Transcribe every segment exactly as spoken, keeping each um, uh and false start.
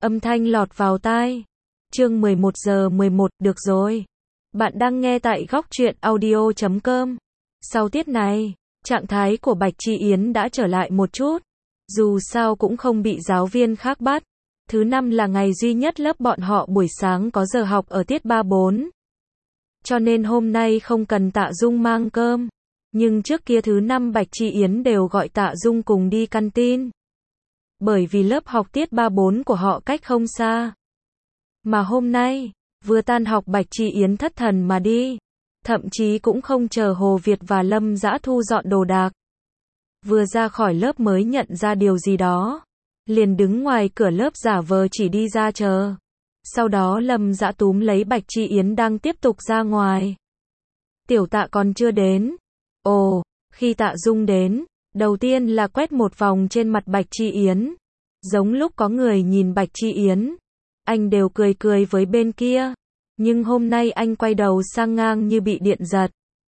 Âm thanh lọt vào tai. Chương mười một giờ mười một, được rồi. Bạn đang nghe tại góc truyện audio chấm com. Sau tiết này, trạng thái của Bạch Chi Yến đã trở lại một chút. Dù sao cũng không bị giáo viên khác bắt. Thứ năm là ngày duy nhất lớp bọn họ buổi sáng có giờ học ở tiết ba bốn. Cho nên hôm nay không cần Tạ Dung mang cơm. Nhưng trước kia thứ năm Bạch Chi Yến đều gọi Tạ Dung cùng đi canteen. Bởi vì lớp học tiết ba bốn của họ cách không xa. Mà hôm nay, vừa tan học Bạch Chi Yến thất thần mà đi. Thậm chí cũng không chờ Hồ Việt và Lâm Dã thu dọn đồ đạc. Vừa ra khỏi lớp mới nhận ra điều gì đó. Liền đứng ngoài cửa lớp giả vờ chỉ đi ra chờ. Sau đó Lâm Dã túm lấy Bạch Chi Yến đang tiếp tục ra ngoài. Tiểu Tạ còn chưa đến. Ồ, khi Tạ Dung đến, đầu tiên là quét một vòng trên mặt Bạch Chi Yến. Giống lúc có người nhìn Bạch Chi Yến, anh đều cười cười với bên kia. Nhưng hôm nay anh quay đầu sang ngang như bị điện giật.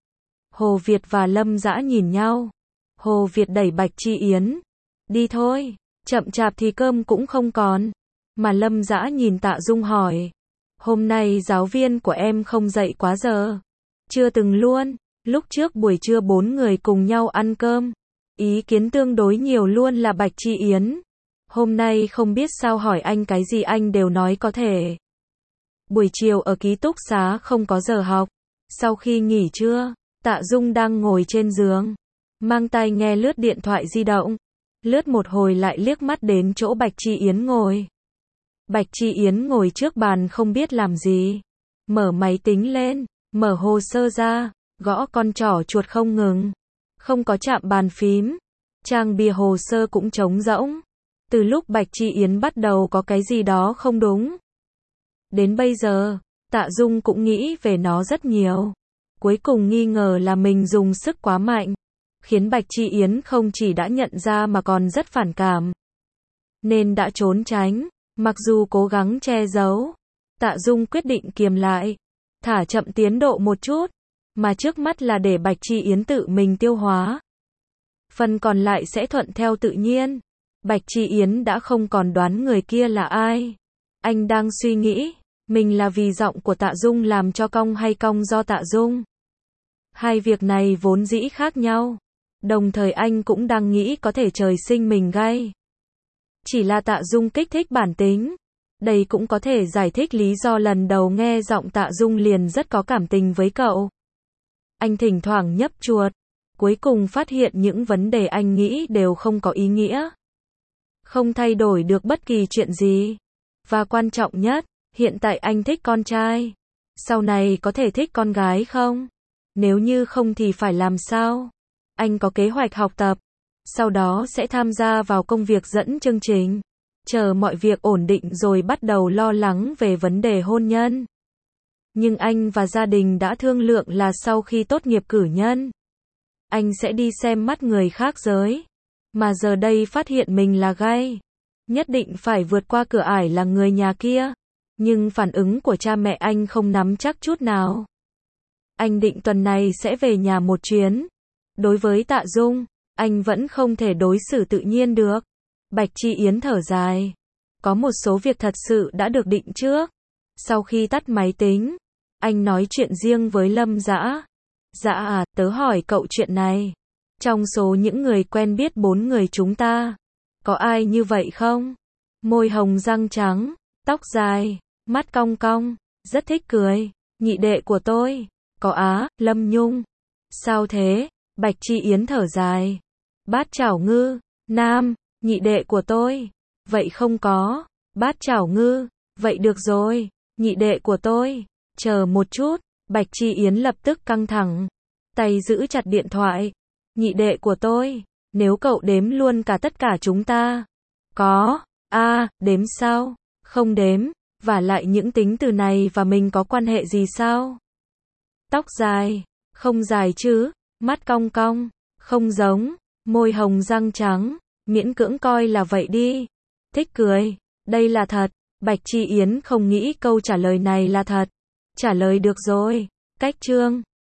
Hồ Việt và Lâm Dã nhìn nhau. Hồ Việt đẩy Bạch Chi Yến. Đi thôi, chậm chạp thì cơm cũng không còn. Mà Lâm Dã nhìn Tạ Dung hỏi. Hôm nay giáo viên của em không dậy quá giờ. Chưa từng luôn. Lúc trước buổi trưa bốn người cùng nhau ăn cơm. Ý kiến tương đối nhiều luôn là Bạch Chi Yến. Hôm nay không biết sao hỏi anh cái gì anh đều nói có thể. Buổi chiều ở ký túc xá không có giờ học. Sau khi nghỉ trưa, Tạ Dung đang ngồi trên giường. Mang tai nghe lướt điện thoại di động. Lướt một hồi lại liếc mắt đến chỗ Bạch Chi Yến ngồi. Bạch Chi Yến ngồi trước bàn không biết làm gì. Mở máy tính lên, mở hồ sơ ra, gõ con trỏ chuột không ngừng. Không có chạm bàn phím. Trang bìa hồ sơ cũng trống rỗng. Từ lúc Bạch Chi Yến bắt đầu có cái gì đó không đúng. Đến bây giờ, Tạ Dung cũng nghĩ về nó rất nhiều. Cuối cùng nghi ngờ là mình dùng sức quá mạnh. Khiến Bạch Chi Yến không chỉ đã nhận ra mà còn rất phản cảm. Nên đã trốn tránh. Mặc dù cố gắng che giấu. Tạ Dung quyết định kiềm lại. Thả chậm tiến độ một chút. Mà trước mắt là để Bạch Chi Yến tự mình tiêu hóa. Phần còn lại sẽ thuận theo tự nhiên. Bạch Chi Yến đã không còn đoán người kia là ai. Anh đang suy nghĩ, mình là vì giọng của Tạ Dung làm cho cong hay cong do Tạ Dung. Hai việc này vốn dĩ khác nhau. Đồng thời anh cũng đang nghĩ có thể trời sinh mình gay. Chỉ là Tạ Dung kích thích bản tính. Đây cũng có thể giải thích lý do lần đầu nghe giọng Tạ Dung liền rất có cảm tình với cậu. Anh thỉnh thoảng nhấp chuột. Cuối cùng phát hiện những vấn đề anh nghĩ đều không có ý nghĩa. Không thay đổi được bất kỳ chuyện gì. Và quan trọng nhất, hiện tại anh thích con trai. Sau này có thể thích con gái không? Nếu như không thì phải làm sao? Anh có kế hoạch học tập. Sau đó sẽ tham gia vào công việc dẫn chương trình. Chờ mọi việc ổn định rồi bắt đầu lo lắng về vấn đề hôn nhân. Nhưng anh và gia đình đã thương lượng là sau khi tốt nghiệp cử nhân, anh sẽ đi xem mắt người khác giới. Mà giờ đây phát hiện mình là gay. Nhất định phải vượt qua cửa ải là người nhà kia. Nhưng phản ứng của cha mẹ anh không nắm chắc chút nào. Anh định tuần này sẽ về nhà một chuyến. Đối với Tạ Dung, anh vẫn không thể đối xử tự nhiên được. Bạch Chi Yến thở dài. Có một số việc thật sự đã được định trước. Sau khi tắt máy tính, anh nói chuyện riêng với Lâm Dã. Dạ à, tớ hỏi cậu chuyện này. Trong số những người quen biết bốn người chúng ta, có ai như vậy không? Môi hồng răng trắng, tóc dài, mắt cong cong, rất thích cười. Nhị đệ của tôi. Có á, Lâm Nhung. Sao thế? Bạch Chi Yến thở dài. Bát chảo ngư. Nam, nhị đệ của tôi. Vậy không có. Bát chảo ngư. Vậy được rồi. Nhị đệ của tôi. Chờ một chút. Bạch Chi Yến lập tức căng thẳng. Tay giữ chặt điện thoại. Nhị đệ của tôi. Nếu cậu đếm luôn cả tất cả chúng ta. Có. A, à, đếm sao? Không đếm. Vả lại những tính từ này và mình có quan hệ gì sao? Tóc dài. Không dài chứ. Mắt cong cong. Không giống. Môi hồng răng trắng. Miễn cưỡng coi là vậy đi. Thích cười. Đây là thật. Bạch Chi Yến không nghĩ câu trả lời này là thật. Trả lời được rồi. Cách chương.